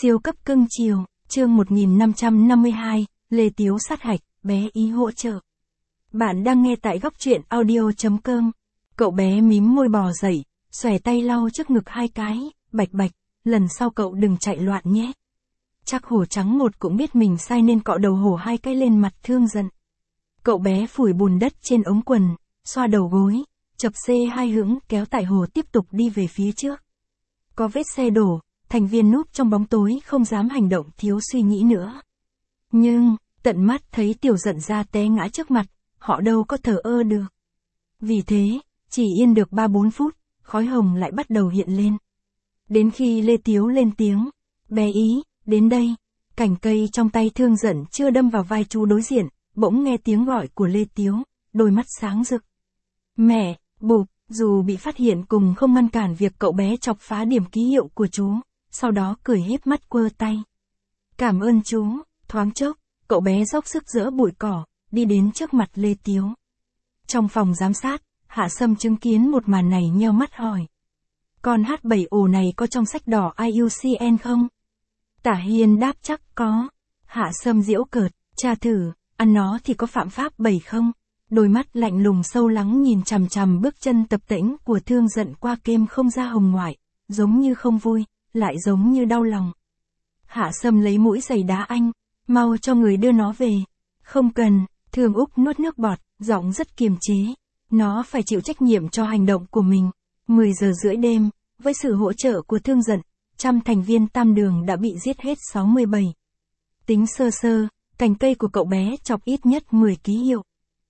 Siêu cấp cưng chiều, chương 1552, Lê Tiếu sát hạch, bé ý hỗ trợ. Bạn đang nghe tại góc truyện audio.com. Cậu bé mím môi bò dậy, xòe tay lau trước ngực hai cái, bạch bạch, lần sau cậu đừng chạy loạn nhé. Chắc hổ trắng một cũng biết mình sai nên cọ đầu hổ hai cái lên mặt Thương Giận. Cậu bé phủi bùn đất trên ống quần, xoa đầu gối, chập xê hai hững kéo tải hổ tiếp tục đi về phía trước. Có vết xe đổ, thành viên núp trong bóng tối không dám hành động thiếu suy nghĩ nữa. Nhưng, tận mắt thấy Tiểu Giận ra té ngã trước mặt, họ đâu có thờ ơ được. Vì thế, chỉ yên được 3-4 phút, khói hồng lại bắt đầu hiện lên. Đến khi Lê Tiếu lên tiếng, bé ý, đến đây, cành cây trong tay Thương Giận chưa đâm vào vai chú đối diện, bỗng nghe tiếng gọi của Lê Tiếu, đôi mắt sáng rực. Mẹ, bụp, dù bị phát hiện cùng không ngăn cản việc cậu bé chọc phá điểm ký hiệu của chú, sau đó cười híp mắt quơ tay. Cảm ơn chú, thoáng chốc, cậu bé dốc sức giỡ bụi cỏ, đi đến trước mặt Lê Tiếu. Trong phòng giám sát, Hạ Sâm chứng kiến một màn này nheo mắt hỏi. Con H7O này có trong sách đỏ IUCN không? Tả Hiên đáp chắc có. Hạ Sâm giễu cợt, cha thử, ăn nó thì có phạm pháp 7 không? Đôi mắt lạnh lùng sâu lắng nhìn chằm chằm bước chân tập tễnh của Thương Giận qua kem không ra hồng ngoại, giống như không vui, lại giống như đau lòng. Hạ Sâm lấy mũi giày đá anh, mau cho người đưa nó về. Không cần, Thương Úc nuốt nước bọt, giọng rất kiềm chế. Nó phải chịu trách nhiệm cho hành động của mình. 10 giờ rưỡi đêm, với sự hỗ trợ của Thương Giận, 100 thành viên Tam Đường đã bị giết hết 67. Tính sơ sơ, cành cây của cậu bé chọc ít nhất 10 ký hiệu.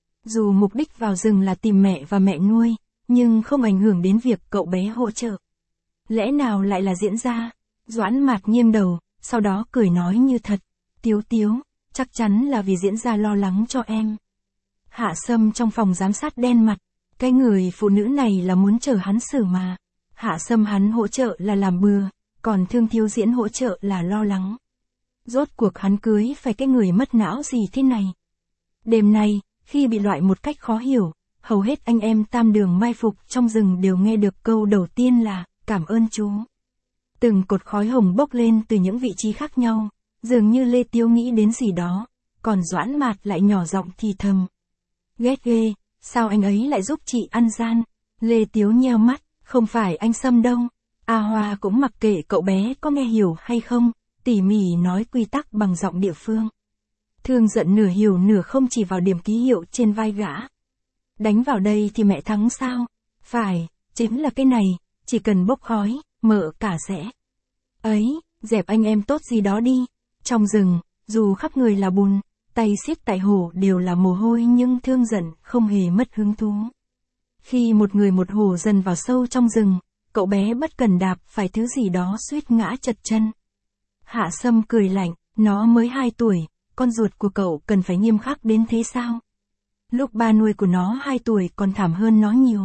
Dù mục đích vào rừng là tìm mẹ và mẹ nuôi, nhưng không ảnh hưởng đến việc cậu bé hỗ trợ. Lẽ nào lại là diễn ra? Doãn Mạt nghiêng đầu, sau đó cười nói như thật. Tiếu Tiếu, chắc chắn là vì diễn ra lo lắng cho em. Hạ Sâm trong phòng giám sát đen mặt. Cái người phụ nữ này là muốn chờ hắn xử mà. Hạ Sâm hắn hỗ trợ là làm bừa, còn Thương Thiếu Diễn hỗ trợ là lo lắng. Rốt cuộc hắn cưới phải cái người mất não gì thế này? Đêm nay, khi bị loại một cách khó hiểu, hầu hết anh em Tam Đường mai phục trong rừng đều nghe được câu đầu tiên là, cảm ơn chú. Từng cột khói hồng bốc lên từ những vị trí khác nhau, dường như Lê Tiếu nghĩ đến gì đó, còn Doãn Mạt lại nhỏ giọng thì thầm. Ghét ghê, sao anh ấy lại giúp chị ăn gian? Lê Tiếu nheo mắt, không phải anh Sâm đâu. A Hoa cũng mặc kệ cậu bé có nghe hiểu hay không, tỉ mỉ nói quy tắc bằng giọng địa phương. Thương Giận nửa hiểu nửa không chỉ vào điểm ký hiệu trên vai gã. Đánh vào đây thì mẹ thắng sao? Phải, chính là cái này, chỉ cần bốc khói, mở cả sẽ. Ấy, dẹp anh em tốt gì đó đi. Trong rừng, dù khắp người là bùn, tay xiết tại hổ đều là mồ hôi nhưng Thương Giận không hề mất hứng thú. Khi một người một hổ dần vào sâu trong rừng, cậu bé bất cần đạp phải thứ gì đó suýt ngã chật chân. Hạ Sâm cười lạnh, nó mới 2 tuổi, con ruột của cậu cần phải nghiêm khắc đến thế sao? Lúc ba nuôi của nó 2 tuổi còn thảm hơn nó nhiều.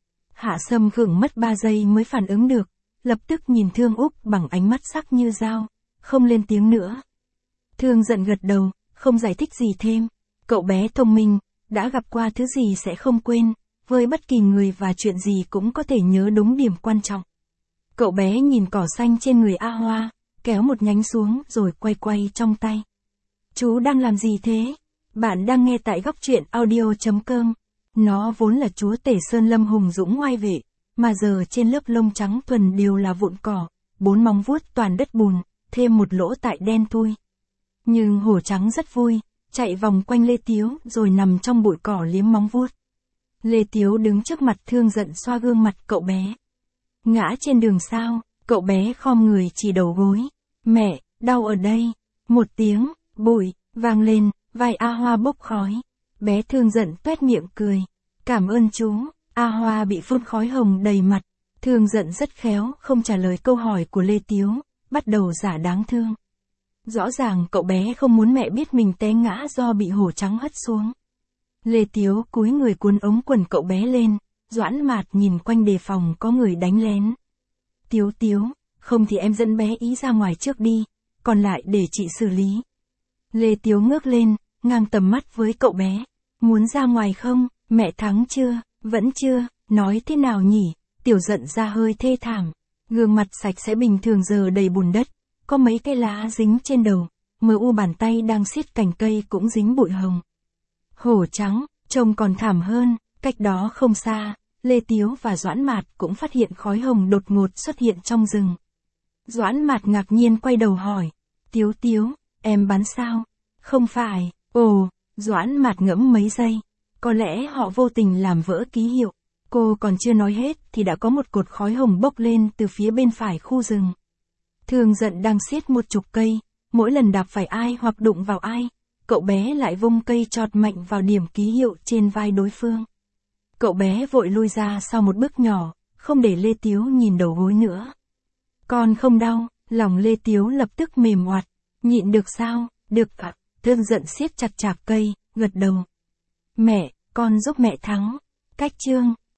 Hạ Sâm gượng mất 3 giây mới phản ứng được, lập tức nhìn Thương Úc bằng ánh mắt sắc như dao, không lên tiếng nữa. Thương Giận gật đầu, không giải thích gì thêm. Cậu bé thông minh, đã gặp qua thứ gì sẽ không quên, với bất kỳ người và chuyện gì cũng có thể nhớ đúng điểm quan trọng. Cậu bé nhìn cỏ xanh trên người A Hoa, kéo một nhánh xuống rồi quay quay trong tay. Chú đang làm gì thế? Bạn đang nghe tại góc truyện audio.com. Nó vốn là chúa tể Sơn Lâm hùng dũng ngoai vệ, mà giờ trên lớp lông trắng thuần đều là vụn cỏ, 4 móng vuốt toàn đất bùn, thêm một lỗ tại đen thui. Nhưng hổ trắng rất vui, chạy vòng quanh Lê Tiếu rồi nằm trong bụi cỏ liếm móng vuốt. Lê Tiếu đứng trước mặt Thương Giận xoa gương mặt cậu bé. Ngã trên đường sao? Cậu bé khom người chỉ đầu gối. Mẹ, đau ở đây. Một tiếng, bụi, vang lên, vai A Hoa bốc khói. Bé Thương Giận tuét miệng cười. Cảm ơn chú. A Hoa bị phun khói hồng đầy mặt. Thương Giận rất khéo, không trả lời câu hỏi của Lê Tiếu, bắt đầu giả đáng thương. Rõ ràng cậu bé không muốn mẹ biết mình té ngã do bị hổ trắng hất xuống. Lê Tiếu cúi người cuốn ống quần cậu bé lên, Doãn Mạt nhìn quanh đề phòng có người đánh lén. Tiếu Tiếu, không thì em dẫn bé ý ra ngoài trước đi, còn lại để chị xử lý. Lê Tiếu ngước lên, ngang tầm mắt với cậu bé. Muốn ra ngoài không, mẹ thắng chưa, vẫn chưa, nói thế nào nhỉ? Tiểu Giận ra hơi thê thảm, gương mặt sạch sẽ bình thường giờ đầy bùn đất, có mấy cây lá dính trên đầu, mờ u bàn tay đang siết cành cây cũng dính bụi hồng. Hổ trắng, trông còn thảm hơn, cách đó không xa, Lê Tiếu và Doãn Mạt cũng phát hiện khói hồng đột ngột xuất hiện trong rừng. Doãn Mạt ngạc nhiên quay đầu hỏi, Tiếu Tiếu, em bắn sao? Không phải, ồ, Doãn Mạt ngẫm mấy giây, có lẽ họ vô tình làm vỡ ký hiệu. Cô còn chưa nói hết thì đã có một cột khói hồng bốc lên từ phía bên phải khu rừng. Thường giận đang siết một chục cây, mỗi lần đạp phải ai hoặc đụng vào ai, cậu bé lại vung cây chọt mạnh vào điểm ký hiệu trên vai đối phương. Cậu bé vội lui ra sau một bước nhỏ, không để Lê Tiếu nhìn đầu gối nữa. Con không đau, lòng Lê Tiếu lập tức mềm oặt, nhịn được sao, được ạ, Thương giận siết chặt chạc cây, gật đầu. Mẹ, con giúp mẹ thắng. Cách chương